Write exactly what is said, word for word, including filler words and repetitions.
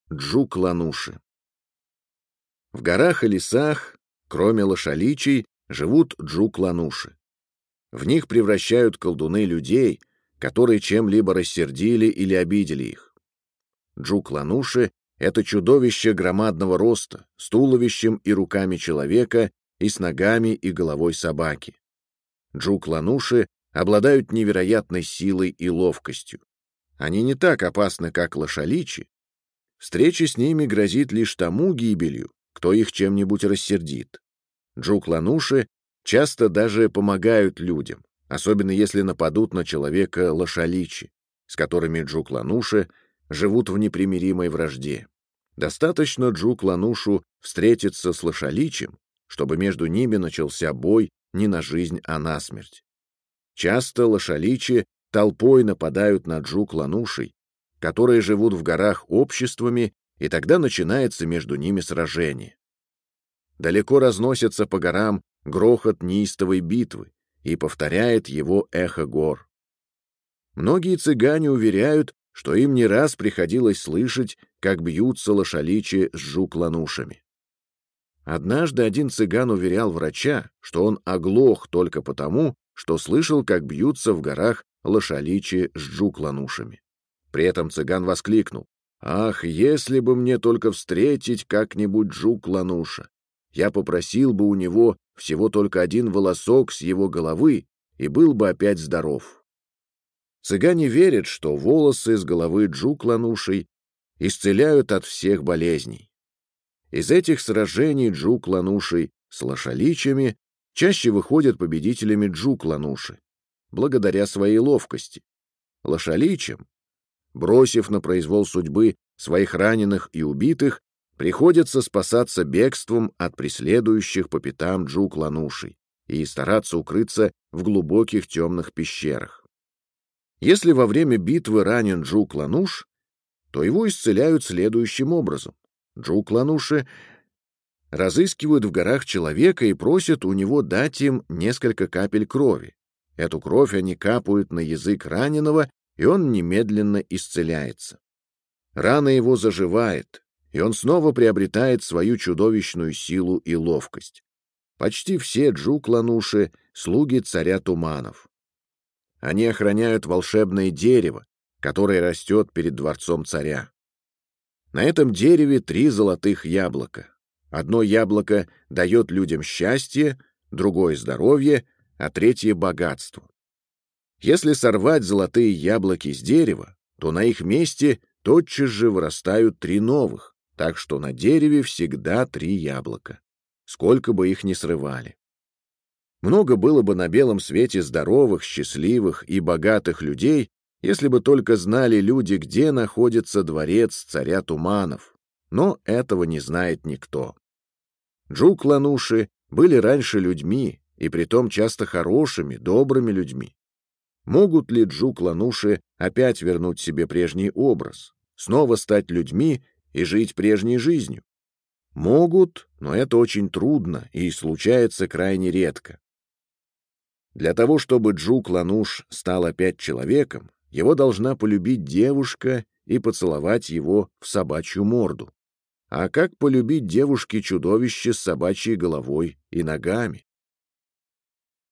Джук-лануши. В горах и лесах, кроме лошаличей, живут джук-лануши. В них превращают колдуны людей, которые чем-либо рассердили или обидели их. Джук-лануши — это чудовище громадного роста, с туловищем и руками человека и с ногами и головой собаки. Джук-лануши обладают невероятной силой и ловкостью. Они не так опасны, как лошаличи. Встреча с ними грозит лишь тому гибелью, кто их чем-нибудь рассердит. Джук-лануши часто даже помогают людям, особенно если нападут на человека лошаличи, с которыми джук-лануши живут в непримиримой вражде. Достаточно джук-ланушу встретиться с лошаличем, чтобы между ними начался бой не на жизнь, а на смерть. Часто лошаличи толпой нападают на джук-ланушей, которые живут в горах обществами, и тогда начинается между ними сражение. Далеко разносится по горам грохот неистовой битвы, и повторяет его эхо гор. Многие цыгане уверяют, что им не раз приходилось слышать, как бьются лошаличи с джук-ланушами. Однажды один цыган уверял врача, что он оглох только потому, что слышал, как бьются в горах лошаличи с джук-ланушами. При этом цыган воскликнул: «Ах, если бы мне только встретить как-нибудь джук-лануша! Я попросил бы у него всего только один волосок с его головы и был бы опять здоров». Цыгане верят, что волосы с головы джук-ланушей исцеляют от всех болезней. Из этих сражений джук-ланушей с лошаличами чаще выходят победителями джук-лануши, благодаря своей ловкости. Лошаличам, бросив на произвол судьбы своих раненых и убитых, приходится спасаться бегством от преследующих по пятам джук-ланушей и стараться укрыться в глубоких темных пещерах. Если во время битвы ранен джук-лануш, то его исцеляют следующим образом. Джук-лануши разыскивают в горах человека и просят у него дать им несколько капель крови. Эту кровь они капают на язык раненого, и он немедленно исцеляется. Рана его заживает, и он снова приобретает свою чудовищную силу и ловкость. Почти все джук-лануши — слуги царя туманов. Они охраняют волшебное дерево, которое растет перед дворцом царя. На этом дереве три золотых яблока. Одно яблоко дает людям счастье, другое — здоровье, а третье — богатство. Если сорвать золотые яблоки с дерева, то на их месте тотчас же вырастают три новых, так что на дереве всегда три яблока, сколько бы их ни срывали. Много было бы на белом свете здоровых, счастливых и богатых людей, если бы только знали люди, где находится дворец царя туманов, но этого не знает никто. Джук-лануши были раньше людьми, и притом часто хорошими, добрыми людьми. Могут ли джук-лануши опять вернуть себе прежний образ, снова стать людьми и жить прежней жизнью? Могут, но это очень трудно и случается крайне редко. Для того, чтобы джук-лануш стал опять человеком, его должна полюбить девушка и поцеловать его в собачью морду. А как полюбить девушке чудовище с собачьей головой и ногами?